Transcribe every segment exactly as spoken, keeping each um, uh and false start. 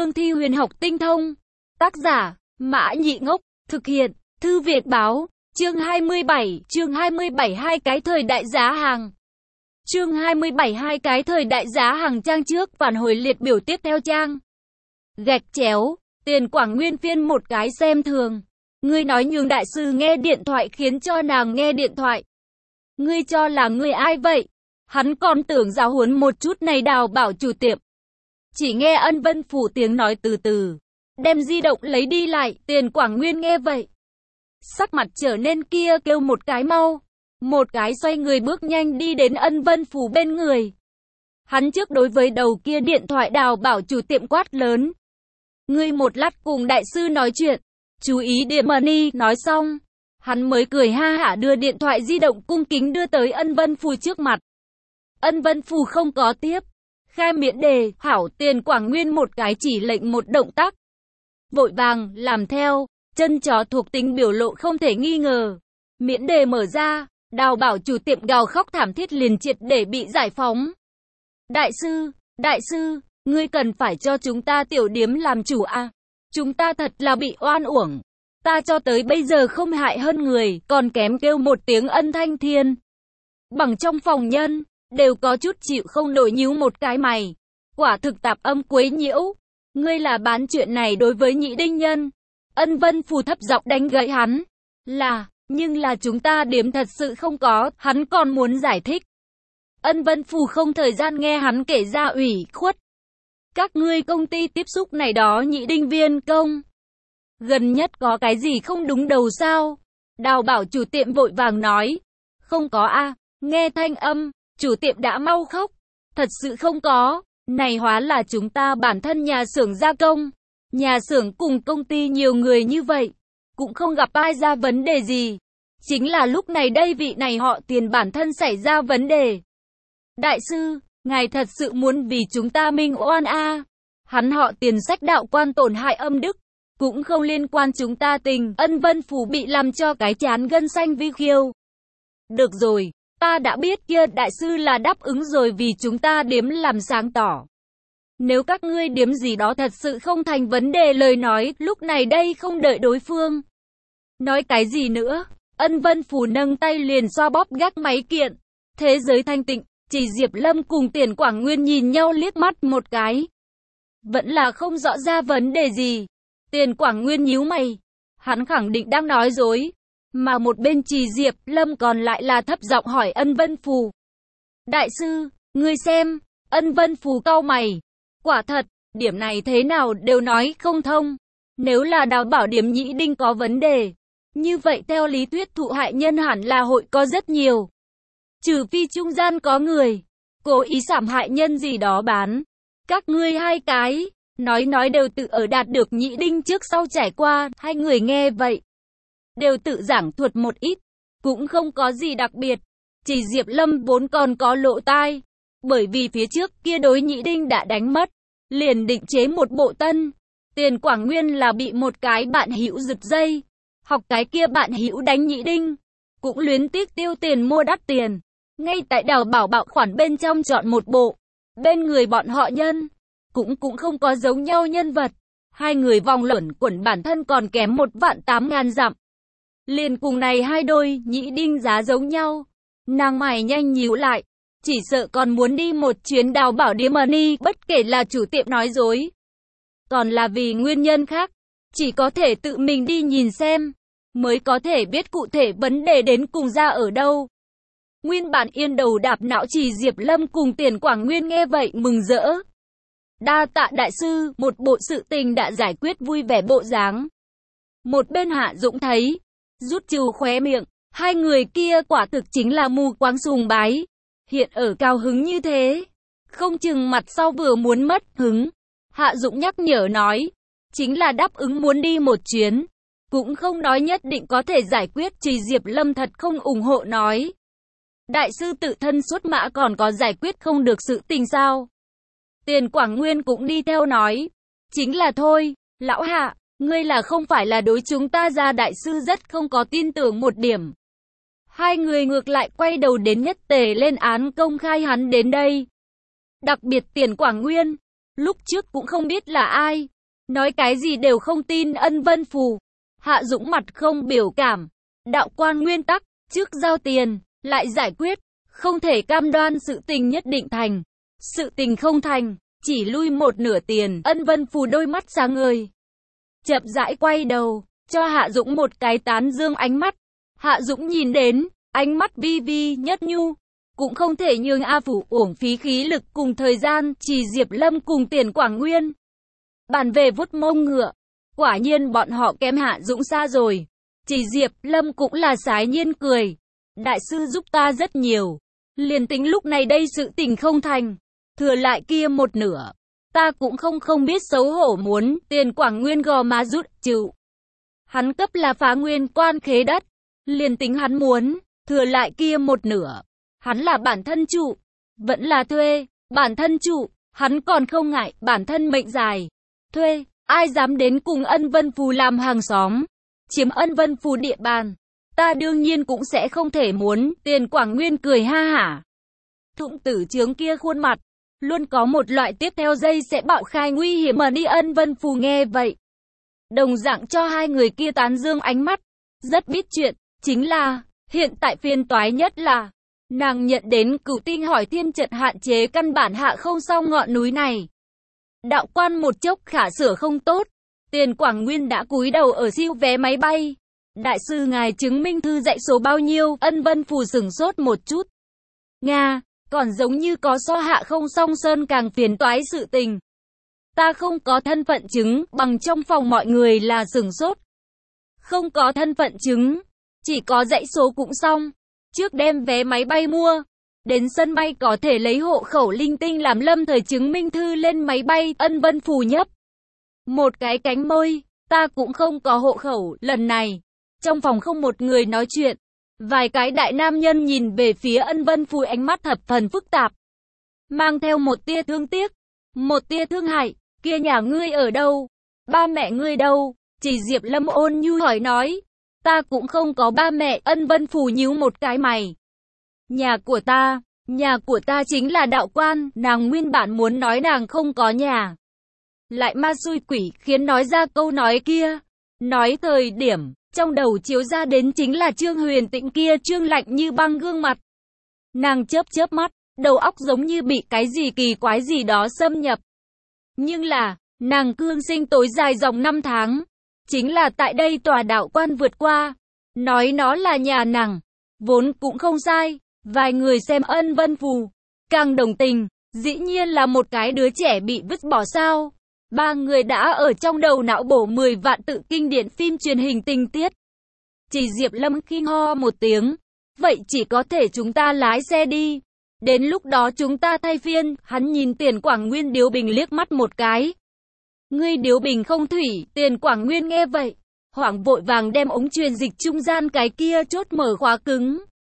cương thi huyền học tinh thông. Tác giả, Mã Nhị Ngốc, thực hiện, Thư Việt Báo, chương hai mươi bảy, chương hai mươi bảy hai cái thời đại giá hàng. Chương hai mươi bảy hai cái thời đại giá hàng trang trước phản hồi liệt biểu tiếp theo trang. Gạch chéo, Tiền Quảng Nguyên phiên một cái xem thường. Ngươi nói nhường đại sư nghe điện thoại khiến cho nàng nghe điện thoại. Ngươi cho là ngươi ai vậy? Hắn còn tưởng giáo huấn một chút này Đào Bảo chủ tiệm. Chỉ nghe Ân Vân Phủ tiếng nói từ từ. Đem di động lấy đi lại, Tiền Quảng Nguyên nghe vậy. Sắc mặt trở nên kia kêu một cái mau. Một cái xoay người bước nhanh đi đến Ân Vân Phủ bên người. Hắn trước đối với đầu kia điện thoại Đào Bảo chủ tiệm quát lớn. Ngươi một lát cùng đại sư nói chuyện. Chú ý điểm money, nói xong. Hắn mới cười ha hả đưa điện thoại di động cung kính đưa tới Ân Vân Phủ trước mặt. Ân Vân Phủ không có tiếp. Khai miễn đề, hảo. Tiền Quảng Nguyên một cái chỉ lệnh một động tác. Vội vàng, làm theo, chân chó thuộc tính biểu lộ không thể nghi ngờ. Miễn đề mở ra, Đào Bảo chủ tiệm gào khóc thảm thiết liền triệt để bị giải phóng. Đại sư, đại sư, ngươi cần phải cho chúng ta tiểu điếm làm chủ à? Chúng ta thật là bị oan uổng. Ta cho tới bây giờ không hại hơn người, còn kém kêu một tiếng ân thanh thiên. Bằng trong phòng nhân, đều có chút chịu không nổi nhíu một cái mày. Quả thực tạp âm quấy nhiễu. Ngươi là bán chuyện này đối với Nhị Đinh Nhân. Ân Vân Phủ thấp giọng đánh gãy hắn. Là, nhưng là chúng ta điểm thật sự không có, hắn còn muốn giải thích. Ân Vân Phủ không thời gian nghe hắn kể ra ủy khuất. Các ngươi công ty tiếp xúc này đó Nhị Đinh viên công. Gần nhất có cái gì không đúng đầu sao? Đào Bảo chủ tiệm vội vàng nói. Không có a. Nghe thanh âm, chủ tiệm đã mau khóc. Thật sự không có. Này hóa là chúng ta bản thân nhà xưởng gia công. Nhà xưởng cùng công ty nhiều người như vậy. Cũng không gặp ai ra vấn đề gì. Chính là lúc này đây vị này họ Tiền bản thân xảy ra vấn đề. Đại sư, ngài thật sự muốn vì chúng ta minh oan a? Hắn họ Tiền sách đạo quan tổn hại âm đức. Cũng không liên quan chúng ta tình. Ân Vân Phủ bị làm cho cái chán gân xanh vi khiêu. Được rồi, ta đã biết kia đại sư là đáp ứng rồi vì chúng ta điếm làm sáng tỏ. Nếu các ngươi điếm gì đó thật sự không thành vấn đề lời nói, lúc này đây không đợi đối phương. Nói cái gì nữa? Ân Vân Phủ nâng tay liền xoa bóp gác máy kiện. Thế giới thanh tịnh, chỉ Diệp Lâm cùng Tiền Quảng Nguyên nhìn nhau liếc mắt một cái. Vẫn là không rõ ra vấn đề gì. Tiền Quảng Nguyên nhíu mày. Hắn khẳng định đang nói dối. Mà một bên Trì Diệp Lâm còn lại là thấp giọng hỏi Ân Vân Phủ. Đại sư, ngươi xem. Ân Vân Phủ cau mày. Quả thật, điểm này thế nào đều nói không thông. Nếu là Đào Bảo điểm Nhị Đinh có vấn đề. Như vậy theo lý thuyết thụ hại nhân hẳn là hội có rất nhiều. Trừ phi trung gian có người cố ý sảm hại nhân gì đó bán. Các ngươi hai cái. Nói nói đều tự ở đạt được Nhị Đinh trước sau trải qua, hai người nghe vậy. Đều tự giảng thuật một ít, cũng không có gì đặc biệt. Chỉ Diệp Lâm vốn còn có lộ tai, bởi vì phía trước kia đối Nhị Đinh đã đánh mất, liền định chế một bộ tân. Tiền Quảng Nguyên là bị một cái bạn hữu giật dây, học cái kia bạn hữu đánh Nhị Đinh, cũng luyến tiếc tiêu tiền mua đắt tiền. Ngay tại Đào Bảo bảo khoản bên trong chọn một bộ, bên người bọn họ nhân. Cũng cũng không có giống nhau nhân vật. Hai người vòng luẩn quẩn bản thân còn kém một vạn tám ngàn dặm. Liền cùng này hai đôi Nhị Đinh giá giống nhau. Nàng mày nhanh nhíu lại. Chỉ sợ còn muốn đi một chuyến Đào Bảo điếm money. Bất kể là chủ tiệm nói dối, còn là vì nguyên nhân khác. Chỉ có thể tự mình đi nhìn xem, mới có thể biết cụ thể vấn đề đến cùng ra ở đâu. Nguyên bản yên đầu đạp não Trì Diệp Lâm cùng Tiền Quảng Nguyên nghe vậy mừng rỡ. Đa tạ đại sư, một bộ sự tình đã giải quyết vui vẻ bộ dáng. Một bên Hạ Dũng thấy, rút trừ khóe miệng, hai người kia quả thực chính là mù quáng sùng bái. Hiện ở cao hứng như thế, không chừng mặt sau vừa muốn mất hứng. Hạ Dũng nhắc nhở nói, chính là đáp ứng muốn đi một chuyến, cũng không nói nhất định có thể giải quyết. Trì Diệp Lâm thật không ủng hộ nói, đại sư tự thân xuất mã còn có giải quyết không được sự tình sao? Tiền Quảng Nguyên cũng đi theo nói. Chính là thôi, lão Hạ, ngươi là không phải là đối chúng ta ra đại sư rất không có tin tưởng một điểm. Hai người ngược lại quay đầu đến nhất tề lên án công khai hắn đến đây. Đặc biệt Tiền Quảng Nguyên, lúc trước cũng không biết là ai, nói cái gì đều không tin Ân Vân Phù. Hạ Dũng mặt không biểu cảm. Đạo quan nguyên tắc, trước giao tiền, lại giải quyết. Không thể cam đoan sự tình nhất định thành. Sự tình không thành, chỉ lui một nửa tiền. Ân Vân Phù đôi mắt sáng ngời, chậm rãi quay đầu, cho Hạ Dũng một cái tán dương ánh mắt. Hạ Dũng nhìn đến, ánh mắt vi vi nhất nhu. Cũng không thể nhường A Phủ uổng phí khí lực cùng thời gian, chỉ Diệp Lâm cùng Tiền Quảng Nguyên. Bàn về vuốt mông ngựa, quả nhiên bọn họ kém Hạ Dũng xa rồi. Chỉ Diệp Lâm cũng là sái nhiên cười. Đại sư giúp ta rất nhiều. Liền tính lúc này đây sự tình không thành, thừa lại kia một nửa. Ta cũng không không biết xấu hổ muốn. Tiền Quảng Nguyên gò má rút chịu. Hắn cấp là phá nguyên quan khế đất. Liền tính hắn muốn, thừa lại kia một nửa. Hắn là bản thân chủ, vẫn là thuê, bản thân chủ, hắn còn không ngại, bản thân mệnh dài. Thuê, ai dám đến cùng Ân Vân Phù làm hàng xóm, chiếm Ân Vân Phù địa bàn. Ta đương nhiên cũng sẽ không thể muốn. Tiền Quảng Nguyên cười ha hả. Thụng tử trướng kia khuôn mặt, luôn có một loại tiếp theo dây sẽ bạo khai nguy hiểm mà đi. Ân Vân Phù nghe vậy, đồng dạng cho hai người kia tán dương ánh mắt, rất biết chuyện. Chính là, hiện tại phiền toái nhất là, nàng nhận đến cửu tinh hỏi thiên trận hạn chế căn bản hạ không xong ngọn núi này. Đạo quan một chốc khả sửa không tốt. Tiền Quảng Nguyên đã cúi đầu ở siêu vé máy bay. Đại sư ngài chứng minh thư dạy số bao nhiêu? Ân Vân Phù sửng sốt một chút. Nga, còn giống như có so hạ không song sơn càng phiền toái sự tình. Ta không có thân phận chứng, bằng trong phòng mọi người là sửng sốt. Không có thân phận chứng, chỉ có dãy số cũng xong. Trước đem vé máy bay mua, đến sân bay có thể lấy hộ khẩu linh tinh làm lâm thời chứng minh thư lên máy bay. Ân Vân Phù nhấp một cái cánh môi, ta cũng không có hộ khẩu. Lần này, trong phòng không một người nói chuyện. Vài cái đại nam nhân nhìn về phía Ân Vân Phù, ánh mắt thập phần phức tạp, mang theo một tia thương tiếc, một tia thương hại. Kia nhà ngươi ở đâu? Ba mẹ ngươi đâu? Chỉ Diệp Lâm ôn nhu hỏi nói. Ta cũng không có ba mẹ. Ân Vân Phù nhíu một cái mày. Nhà của ta, nhà của ta chính là đạo quan. Nàng nguyên bản muốn nói nàng không có nhà, lại ma xui quỷ khiến nói ra câu nói kia. Nói thời điểm, trong đầu chiếu ra đến chính là Trương Huyền Tĩnh kia trương lạnh như băng gương mặt. Nàng chớp chớp mắt, đầu óc giống như bị cái gì kỳ quái gì đó xâm nhập. Nhưng là, nàng cương sinh tối dài dòng năm tháng, chính là tại đây tòa đạo quan vượt qua. Nói nó là nhà nàng, vốn cũng không sai. Vài người xem Ân Vân Phù, càng đồng tình, dĩ nhiên là một cái đứa trẻ bị vứt bỏ sao. Ba người đã ở trong đầu não bổ mười vạn tự kinh điển phim truyền hình tình tiết. Chỉ Diệp Lâm khi ho một tiếng. Vậy chỉ có thể chúng ta lái xe đi. Đến lúc đó chúng ta thay phiên. Hắn nhìn Tiền Quảng Nguyên điếu bình liếc mắt một cái. Ngươi điếu bình không thủy. Tiền Quảng Nguyên nghe vậy, hoảng vội vàng đem ống truyền dịch trung gian cái kia chốt mở khóa cứng.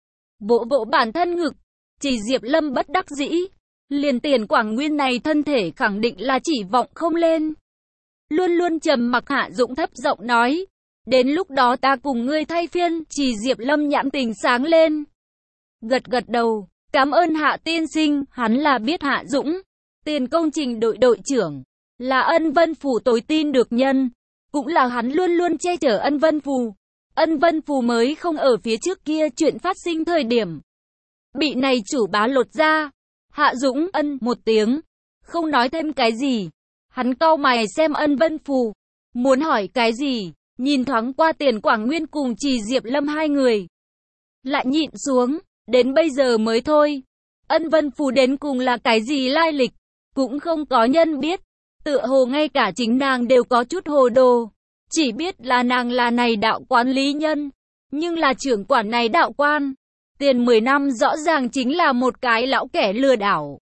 Vỗ vỗ bản thân ngực. Chỉ Diệp Lâm bất đắc dĩ. Liền Tiền Quảng Nguyên này thân thể khẳng định là chỉ vọng không lên. Luôn luôn trầm mặc Hạ Dũng thấp giọng nói. Đến lúc đó ta cùng ngươi thay phiên. Chỉ Diệp Lâm nhãn tình sáng lên, gật gật đầu. Cảm ơn Hạ tiên sinh. Hắn là biết Hạ Dũng, Tiền công trình đội đội trưởng, là Ân Vân Phù tối tin được nhân. Cũng là hắn luôn luôn che chở Ân Vân Phù. Ân Vân Phù mới không ở phía trước kia chuyện phát sinh thời điểm bị này chủ bá lột ra. Hạ Dũng ân một tiếng, không nói thêm cái gì. Hắn cau mày xem Ân Vân Phù, muốn hỏi cái gì, nhìn thoáng qua Tiền Quảng Nguyên cùng Chỉ Diệp Lâm hai người, lại nhịn xuống. Đến bây giờ mới thôi, Ân Vân Phù đến cùng là cái gì lai lịch, cũng không có nhân biết. Tựa hồ ngay cả chính nàng đều có chút hồ đồ. Chỉ biết là nàng là này đạo quán lý nhân, nhưng là trưởng quản này đạo quan. Tiền mười năm rõ ràng chính là một cái lão kẻ lừa đảo.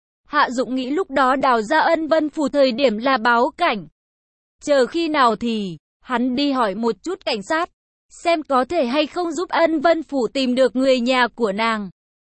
Hạ Dũng nghĩ lúc đó đào ra Ân Vân Phù thời điểm là báo cảnh. Chờ khi nào thì, hắn đi hỏi một chút cảnh sát, xem có thể hay không giúp Ân Vân Phù tìm được người nhà của nàng.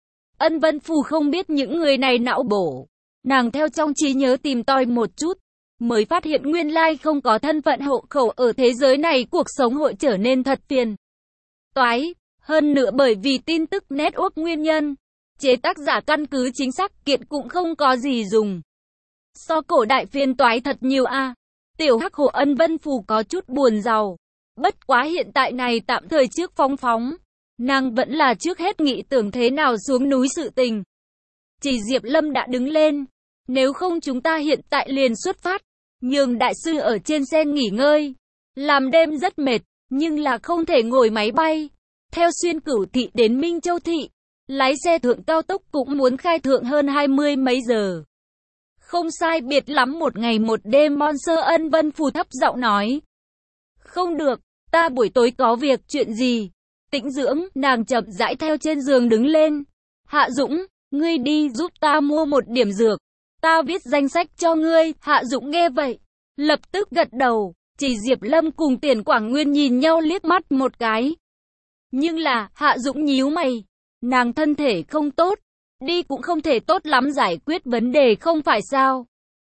Ân Vân Phù không biết những người này não bổ. Nàng theo trong trí nhớ tìm tòi một chút, mới phát hiện nguyên lai không có thân phận hộ khẩu ở thế giới này, cuộc sống hội trở nên thật phiền toái. Hơn nữa bởi vì tin tức network nguyên nhân, chế tác giả căn cứ chính xác kiện cũng không có gì dùng. So cổ đại phiền toái thật nhiều a. À. Tiểu Hắc Hồ Ân Vân Phù có chút buồn rầu. Bất quá hiện tại này tạm thời trước phóng phóng. Nàng vẫn là trước hết nghĩ tưởng thế nào xuống núi sự tình. Chỉ Diệp Lâm đã đứng lên. Nếu không chúng ta hiện tại liền xuất phát. Nhường đại sư ở trên xe nghỉ ngơi. Làm đêm rất mệt, nhưng là không thể ngồi máy bay. Theo Xuyên Cửu Thị đến Minh Châu Thị, lái xe thượng cao tốc cũng muốn khai thượng hơn hai mươi mấy giờ. Không sai biệt lắm một ngày một đêm. Monster Ân Vân Phù thấp giọng nói. Không được, ta buổi tối có việc. Chuyện gì? Tĩnh dưỡng. Nàng chậm rãi theo trên giường đứng lên. Hạ Dũng, ngươi đi giúp ta mua một điểm dược. Ta viết danh sách cho ngươi. Hạ Dũng nghe vậy, lập tức gật đầu. Chỉ Diệp Lâm cùng Tiền Quảng Nguyên nhìn nhau liếc mắt một cái. Nhưng là, Hạ Dũng nhíu mày. Nàng thân thể không tốt. Đi cũng không thể tốt lắm giải quyết vấn đề không phải sao.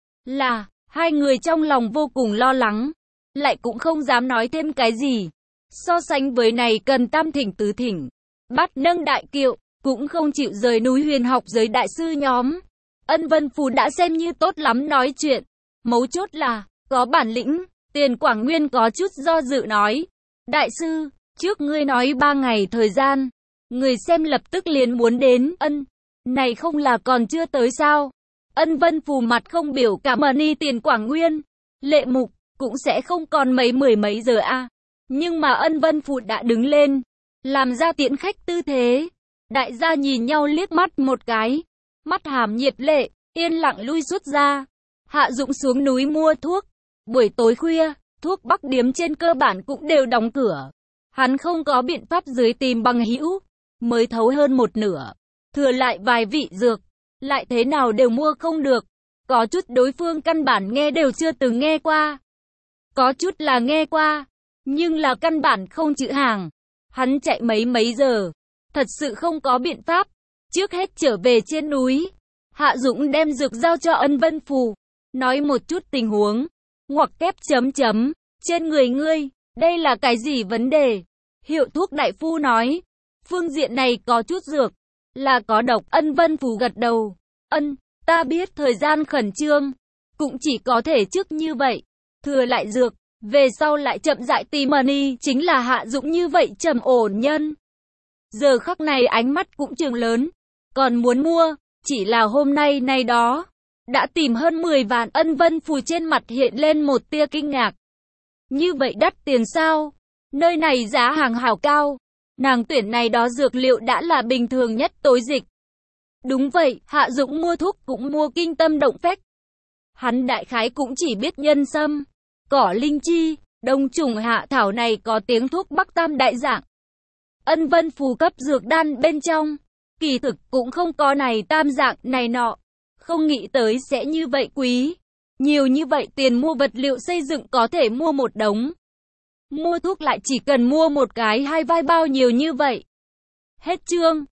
Là, hai người trong lòng vô cùng lo lắng. Lại cũng không dám nói thêm cái gì. So sánh với này cần tam thỉnh tứ thỉnh. Bắt nâng đại kiệu, cũng không chịu rời núi huyền học giới đại sư nhóm. Ân Vân Phù đã xem như tốt lắm nói chuyện. Mấu chốt là, có bản lĩnh. Tiền Quảng Nguyên có chút do dự nói. Đại sư, trước ngươi nói ba ngày thời gian. Người xem lập tức liền muốn đến. Ân, này không là còn chưa tới sao? Ân Vân Phù mặt không biểu cảm ơn Tiền Quảng Nguyên. Lệ Mục, cũng sẽ không còn mấy mười mấy giờ a. À. Nhưng mà Ân Vân Phù đã đứng lên. Làm ra tiễn khách tư thế. Đại gia nhìn nhau liếc mắt một cái. Mắt hàm nhiệt lệ, yên lặng lui xuất ra. Hạ Dũng xuống núi mua thuốc. Buổi tối khuya, thuốc bắc điếm trên cơ bản cũng đều đóng cửa. Hắn không có biện pháp dưới tìm bằng hữu, mới thấu hơn một nửa. Thừa lại vài vị dược, lại thế nào đều mua không được. Có chút đối phương căn bản nghe đều chưa từng nghe qua. Có chút là nghe qua, nhưng là căn bản không chữ hàng. Hắn chạy mấy mấy giờ, thật sự không có biện pháp. Trước hết trở về trên núi, Hạ Dũng đem dược giao cho Ân Vân Phù, nói một chút tình huống. Ngoặc kép chấm chấm, trên người ngươi, đây là cái gì vấn đề? Hiệu thuốc đại phu nói, phương diện này có chút dược, là có độc. Ân Vân Phù gật đầu, ân, ta biết thời gian khẩn trương, cũng chỉ có thể trước như vậy, thừa lại dược, về sau lại chậm rãi tìm money, chính là Hạ Dũng như vậy trầm ổn nhân. Giờ khắc này ánh mắt cũng trường lớn, còn muốn mua, chỉ là hôm nay này đó. Đã tìm hơn mười vạn. Ân Vân Phù trên mặt hiện lên một tia kinh ngạc. Như vậy đắt tiền sao? Nơi này giá hàng hảo cao. Nàng tuyển này đó dược liệu đã là bình thường nhất tối dịch. Đúng vậy, Hạ Dũng mua thuốc cũng mua kinh tâm động phách. Hắn đại khái cũng chỉ biết nhân sâm, cỏ linh chi, đông trùng hạ thảo này có tiếng thuốc Bắc Tam đại dạng. Ân Vân Phù cấp dược đan bên trong, kỳ thực cũng không có này tam dạng này nọ. Không nghĩ tới sẽ như vậy quý. Nhiều như vậy tiền mua vật liệu xây dựng có thể mua một đống. Mua thuốc lại chỉ cần mua một cái hai vai bao nhiều như vậy. Hết chương.